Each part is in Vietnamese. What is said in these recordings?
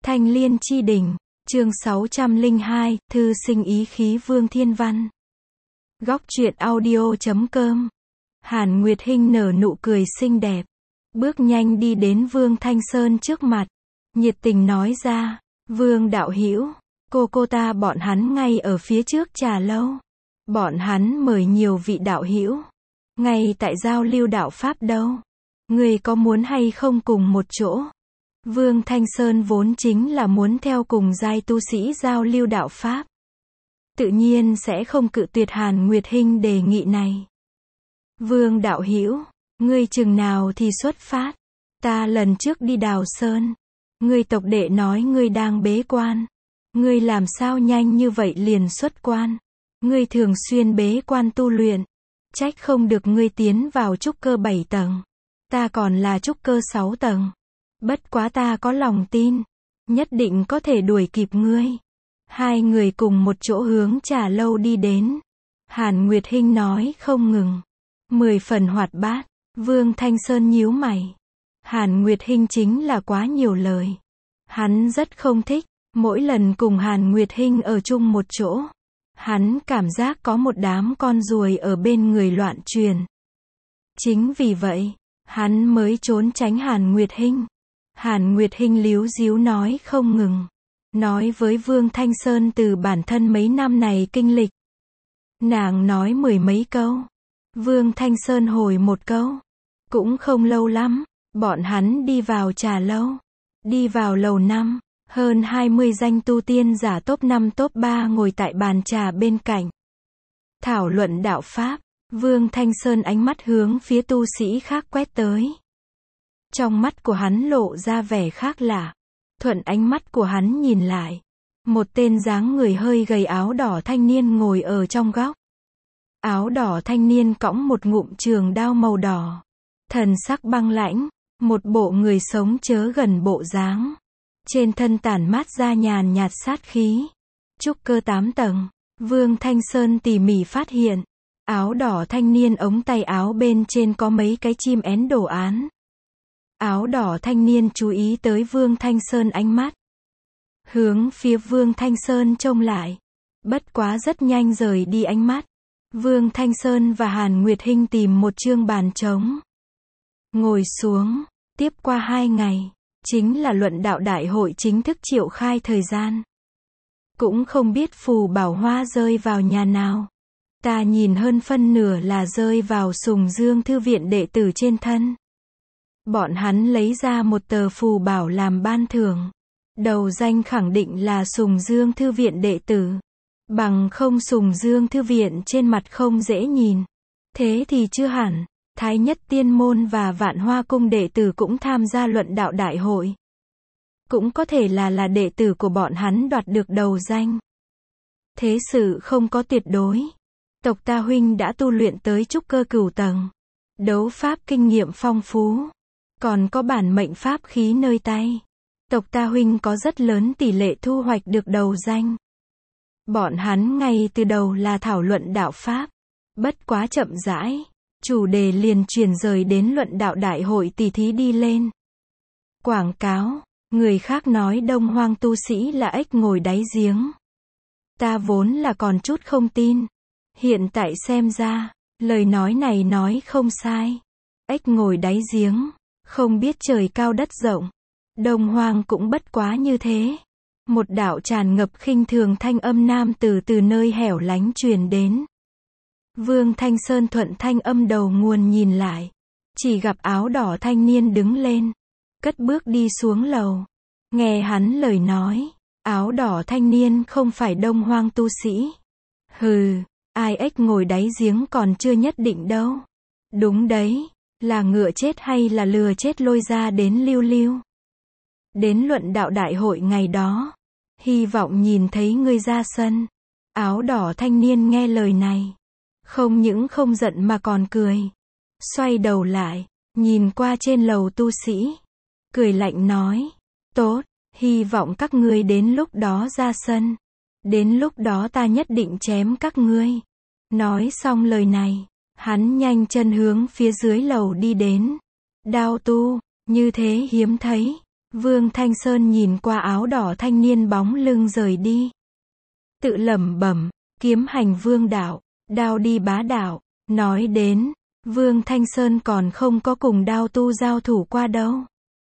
Thanh Liên Chi Đỉnh, chương 602, thư sinh ý khí Vương Thiên Văn. Góc truyện audio.com. Hàn Nguyệt Hinh nở nụ cười xinh đẹp, bước nhanh đi đến Vương Thanh Sơn trước mặt, nhiệt tình nói ra, Vương đạo hữu, cô ta bọn hắn ngay ở phía trước trà lâu. Bọn hắn mời nhiều vị đạo hữu, ngay tại giao lưu đạo pháp đâu. Người có muốn hay không cùng một chỗ? Vương Thanh Sơn vốn chính là muốn theo cùng giai tu sĩ giao lưu đạo pháp, tự nhiên sẽ không cự tuyệt Hàn Nguyệt Hinh đề nghị này. Vương đạo hữu, ngươi chừng nào thì xuất phát? Ta lần trước đi Đào Sơn, ngươi tộc đệ nói ngươi đang bế quan. Ngươi làm sao nhanh như vậy liền xuất quan? Ngươi thường xuyên bế quan tu luyện, trách không được ngươi tiến vào trúc cơ 7 tầng. Ta còn là trúc cơ 6 tầng. Bất quá ta có lòng tin, nhất định có thể đuổi kịp ngươi. Hai người cùng một chỗ hướng trà lâu đi đến. Hàn Nguyệt Hinh nói không ngừng, 10 phần hoạt bát. Vương Thanh Sơn nhíu mày. Hàn Nguyệt Hinh chính là quá nhiều lời. Hắn rất không thích, mỗi lần cùng Hàn Nguyệt Hinh ở chung một chỗ, hắn cảm giác có một đám con ruồi ở bên người loạn truyền. Chính vì vậy, hắn mới trốn tránh Hàn Nguyệt Hinh. Hàn Nguyệt Hinh líu díu nói không ngừng, nói với Vương Thanh Sơn từ bản thân mấy năm này kinh lịch. Nàng nói 10 mấy câu, Vương Thanh Sơn hồi một câu. Cũng không lâu lắm, bọn hắn đi vào trà lâu. Đi vào lầu 5, hơn 20 danh tu tiên giả top 5 top 3 ngồi tại bàn trà bên cạnh, thảo luận đạo pháp. Vương Thanh Sơn ánh mắt hướng phía tu sĩ khác quét tới. Trong mắt của hắn lộ ra vẻ khác lạ. Thuận ánh mắt của hắn nhìn lại, một tên dáng người hơi gầy áo đỏ thanh niên ngồi ở trong góc. Áo đỏ thanh niên cõng một ngụm trường đao màu đỏ, thần sắc băng lãnh, một bộ người sống chớ gần bộ dáng. Trên thân tản mát ra nhàn nhạt sát khí. Trúc cơ 8 tầng. Vương Thanh Sơn tỉ mỉ phát hiện, áo đỏ thanh niên ống tay áo bên trên có mấy cái chim én đồ án. Áo đỏ thanh niên chú ý tới Vương Thanh Sơn ánh mắt, hướng phía Vương Thanh Sơn trông lại, bất quá rất nhanh rời đi ánh mắt. Vương Thanh Sơn và Hàn Nguyệt Hinh tìm một chương bàn trống, ngồi xuống. Tiếp qua 2 ngày, chính là luận đạo đại hội chính thức triệu khai thời gian. Cũng không biết phù bảo hoa rơi vào nhà nào. Ta nhìn hơn phân nửa là rơi vào Sùng Dương Thư viện đệ tử trên thân. Bọn hắn lấy ra một tờ phù bảo làm ban thưởng. Đầu danh khẳng định là Sùng Dương Thư viện đệ tử. Bằng không Sùng Dương Thư viện trên mặt không dễ nhìn. Thế thì chưa hẳn. Thái Nhất Tiên Môn và Vạn Hoa Cung đệ tử cũng tham gia luận đạo đại hội. Cũng có thể là đệ tử của bọn hắn đoạt được đầu danh. Thế sự không có tuyệt đối. Tộc ta huynh đã tu luyện tới trúc cơ 9 tầng. Đấu pháp kinh nghiệm phong phú. Còn có bản mệnh pháp khí nơi tay. Tộc ta huynh có rất lớn tỷ lệ thu hoạch được đầu danh. Bọn hắn ngay từ đầu là thảo luận đạo pháp. Bất quá chậm rãi, chủ đề liền chuyển rời đến luận đạo đại hội tỷ thí đi lên. Quảng cáo, người khác nói Đông Hoang tu sĩ là ếch ngồi đáy giếng. Ta vốn là còn chút không tin. Hiện tại xem ra, lời nói này nói không sai. Ếch ngồi đáy giếng, không biết trời cao đất rộng. Đông Hoang cũng bất quá như thế. Một đạo tràn ngập khinh thường thanh âm nam từ nơi hẻo lánh truyền đến. Vương Thanh Sơn thuận thanh âm đầu nguồn nhìn lại, chỉ gặp áo đỏ thanh niên đứng lên, cất bước đi xuống lầu. Nghe hắn lời nói, áo đỏ thanh niên không phải Đông Hoang tu sĩ. Hừ, ai ếch ngồi đáy giếng còn chưa nhất định đâu. Đúng đấy, là ngựa chết hay là lừa chết lôi ra đến lưu lưu. Đến luận đạo đại hội ngày đó, hy vọng nhìn thấy ngươi ra sân. Áo đỏ thanh niên nghe lời này, không những không giận mà còn cười. Xoay đầu lại, nhìn qua trên lầu tu sĩ, cười lạnh nói, tốt, hy vọng các ngươi đến lúc đó ra sân. Đến lúc đó ta nhất định chém các ngươi. Nói xong lời này, hắn nhanh chân hướng phía dưới lầu đi đến. Đao tu, như thế hiếm thấy. Vương Thanh Sơn nhìn qua áo đỏ thanh niên bóng lưng rời đi. Tự lẩm bẩm, kiếm hành vương đạo, đao đi bá đạo. Nói đến, Vương Thanh Sơn còn không có cùng đao tu giao thủ qua đâu.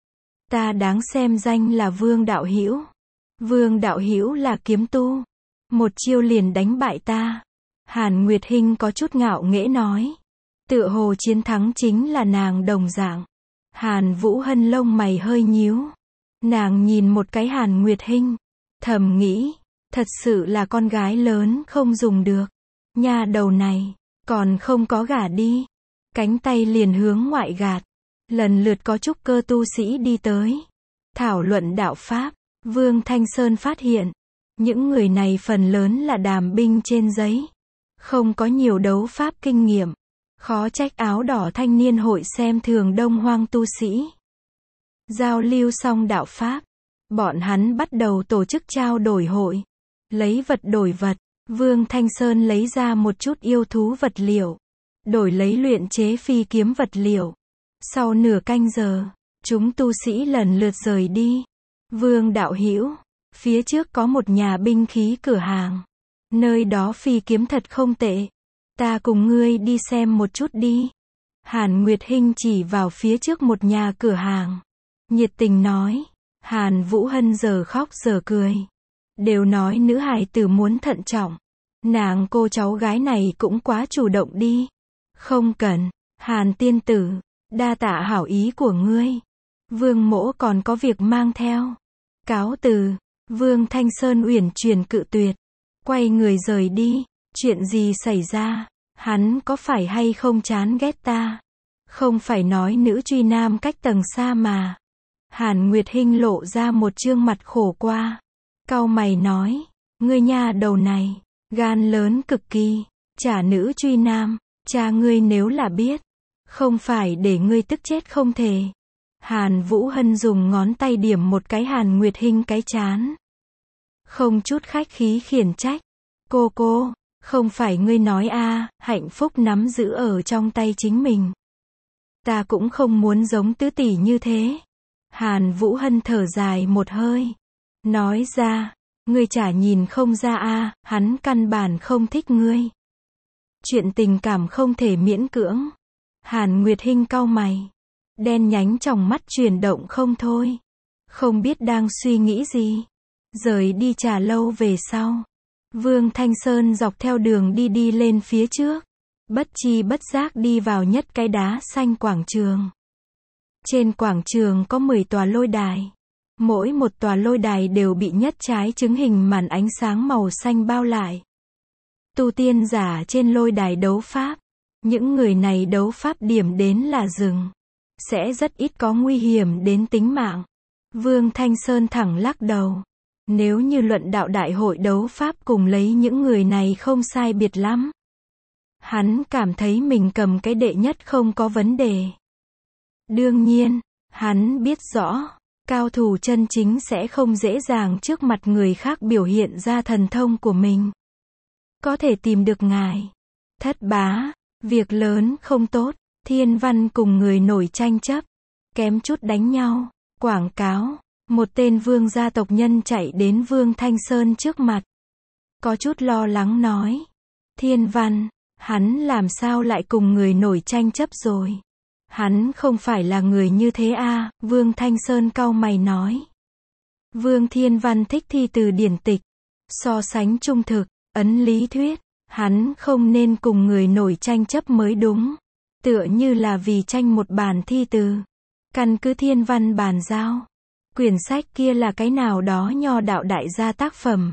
Ta đáng xem danh là Vương Đạo Hữu. Vương Đạo Hữu là kiếm tu, một chiêu liền đánh bại ta. Hàn Nguyệt Hinh có chút ngạo nghễ nói. Tựa hồ chiến thắng chính là nàng đồng dạng. Hàn Vũ Hân lông mày hơi nhíu. Nàng nhìn một cái Hàn Nguyệt Hinh, thầm nghĩ, thật sự là con gái lớn không dùng được. Nha đầu này, còn không có gả đi. Cánh tay liền hướng ngoại gạt. Lần lượt có trúc cơ tu sĩ đi tới. Thảo luận đạo Pháp. Vương Thanh Sơn phát hiện, những người này phần lớn là đàm binh trên giấy. Không có nhiều đấu Pháp kinh nghiệm. Khó trách áo đỏ thanh niên hội xem thường Đông Hoang tu sĩ. Giao lưu xong đạo Pháp, bọn hắn bắt đầu tổ chức trao đổi hội. Lấy vật đổi vật, Vương Thanh Sơn lấy ra một chút yêu thú vật liệu, đổi lấy luyện chế phi kiếm vật liệu. Sau nửa canh giờ, chúng tu sĩ lần lượt rời đi. Vương Đạo Hữu, phía trước có một nhà binh khí cửa hàng. Nơi đó phi kiếm thật không tệ. Ta cùng ngươi đi xem một chút đi. Hàn Nguyệt Hinh chỉ vào phía trước một nhà cửa hàng. Nhiệt tình nói. Hàn Vũ Hân giờ khóc giờ cười. Đều nói nữ hài tử muốn thận trọng. Nàng cô cháu gái này cũng quá chủ động đi. Không cần, Hàn tiên tử, đa tạ hảo ý của ngươi. Vương mỗ còn có việc mang theo. Cáo từ. Vương Thanh Sơn uyển chuyển cự tuyệt. Quay người rời đi. Chuyện gì xảy ra? Hắn có phải hay không chán ghét ta? Không phải nói nữ truy nam cách tầng xa mà. Hàn Nguyệt Hinh lộ ra một trương mặt khổ qua. Cau mày nói, ngươi nha đầu này, gan lớn cực kỳ, trả nữ truy nam, cha ngươi nếu là biết, không phải để ngươi tức chết không thể. Hàn Vũ Hân dùng ngón tay điểm một cái Hàn Nguyệt Hinh cái chán. Không chút khách khí khiển trách. Cô, không phải ngươi nói hạnh phúc nắm giữ ở trong tay chính mình. Ta cũng không muốn giống tứ tỷ như thế. Hàn Vũ Hân thở dài một hơi. Nói ra, ngươi chả nhìn không ra hắn căn bản không thích ngươi. Chuyện tình cảm không thể miễn cưỡng. Hàn Nguyệt Hinh cau mày. Đen nhánh trong mắt chuyển động không thôi. Không biết đang suy nghĩ gì. Rời đi trà lâu về sau. Vương Thanh Sơn dọc theo đường đi lên phía trước. Bất chi bất giác đi vào nhất cái đá xanh quảng trường. Trên quảng trường có 10 tòa lôi đài. Mỗi một tòa lôi đài đều bị nhất trái trứng hình màn ánh sáng màu xanh bao lại. Tu tiên giả trên lôi đài đấu Pháp. Những người này đấu Pháp điểm đến là rừng. Sẽ rất ít có nguy hiểm đến tính mạng. Vương Thanh Sơn thẳng lắc đầu. Nếu như luận đạo đại hội đấu Pháp cùng lấy những người này không sai biệt lắm. Hắn cảm thấy mình cầm cái đệ nhất không có vấn đề. Đương nhiên, hắn biết rõ, cao thủ chân chính sẽ không dễ dàng trước mặt người khác biểu hiện ra thần thông của mình. Có thể tìm được ngài. Thất bá, việc lớn không tốt, Thiên Văn cùng người nổi tranh chấp, kém chút đánh nhau, quảng cáo. Một tên vương gia tộc nhân chạy đến Vương Thanh Sơn trước mặt. Có chút lo lắng nói. Thiên Văn, hắn làm sao lại cùng người nổi tranh chấp rồi? Hắn không phải là người như thế Vương Thanh Sơn cau mày nói. Vương Thiên Văn thích thi từ điển tịch. So sánh trung thực, ấn lý thuyết. Hắn không nên cùng người nổi tranh chấp mới đúng. Tựa như là vì tranh một bản thi từ. Căn cứ Thiên Văn bàn giao. Quyển sách kia là cái nào đó nho đạo đại gia tác phẩm.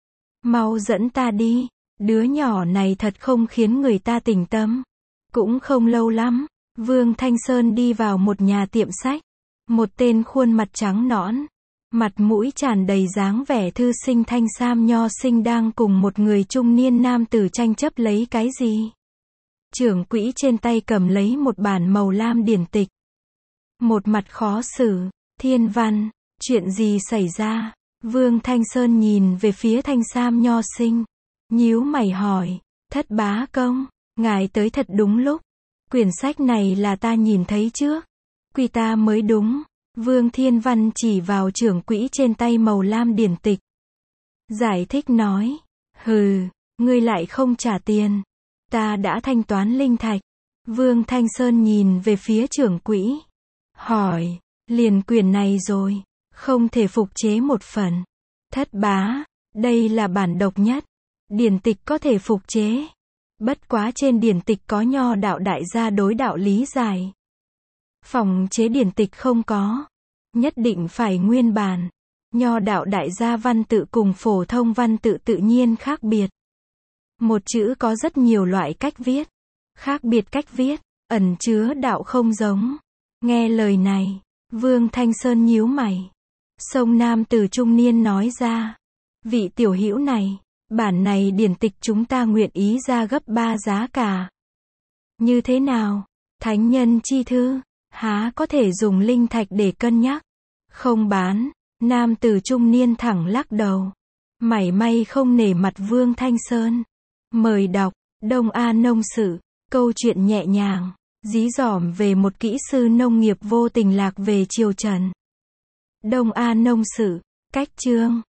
Mau dẫn ta đi, đứa nhỏ này thật không khiến người ta tỉnh tâm. Cũng không lâu lắm, Vương Thanh Sơn đi vào một nhà tiệm sách. Một tên khuôn mặt trắng nõn, mặt mũi tràn đầy dáng vẻ thư sinh thanh sam nho sinh đang cùng một người trung niên nam tử tranh chấp lấy cái gì. Trưởng quỹ trên tay cầm lấy một bản màu lam điển tịch. Một mặt khó xử. Thiên Văn, chuyện gì xảy ra? Vương Thanh Sơn nhìn về phía thanh sam nho sinh. Nhíu mày hỏi, thất bá công, ngài tới thật đúng lúc. Quyển sách này là ta nhìn thấy trước. Quy ta mới đúng. Vương Thiên Văn chỉ vào trưởng quỹ trên tay màu lam điển tịch. Giải thích nói. Hừ, ngươi lại không trả tiền. Ta đã thanh toán linh thạch. Vương Thanh Sơn nhìn về phía trưởng quỹ. Hỏi, liền quyền này rồi. Không thể phục chế một phần. Thất bá, đây là bản độc nhất. Điển tịch có thể phục chế. Bất quá trên điển tịch có Nho đạo đại gia đối đạo lý giải. Phòng chế điển tịch không có. Nhất định phải nguyên bản. Nho đạo đại gia văn tự cùng phổ thông văn tự tự nhiên khác biệt. Một chữ có rất nhiều loại cách viết. Khác biệt cách viết, ẩn chứa đạo không giống. Nghe lời này, Vương Thanh Sơn nhíu mày. Sông nam tử trung niên nói ra. Vị tiểu hữu này, bản này điển tịch chúng ta nguyện ý ra gấp 3 giá cả. Như thế nào? Thánh nhân chi thư, há có thể dùng linh thạch để cân nhắc? Không bán. Nam tử trung niên thẳng lắc đầu. Mảy may không nể mặt Vương Thanh Sơn. Mời đọc, Đông A Nông Sự, câu chuyện nhẹ nhàng, dí dỏm về một kỹ sư nông nghiệp vô tình lạc về triều Trần. Đông A Nông Sự, cách chương.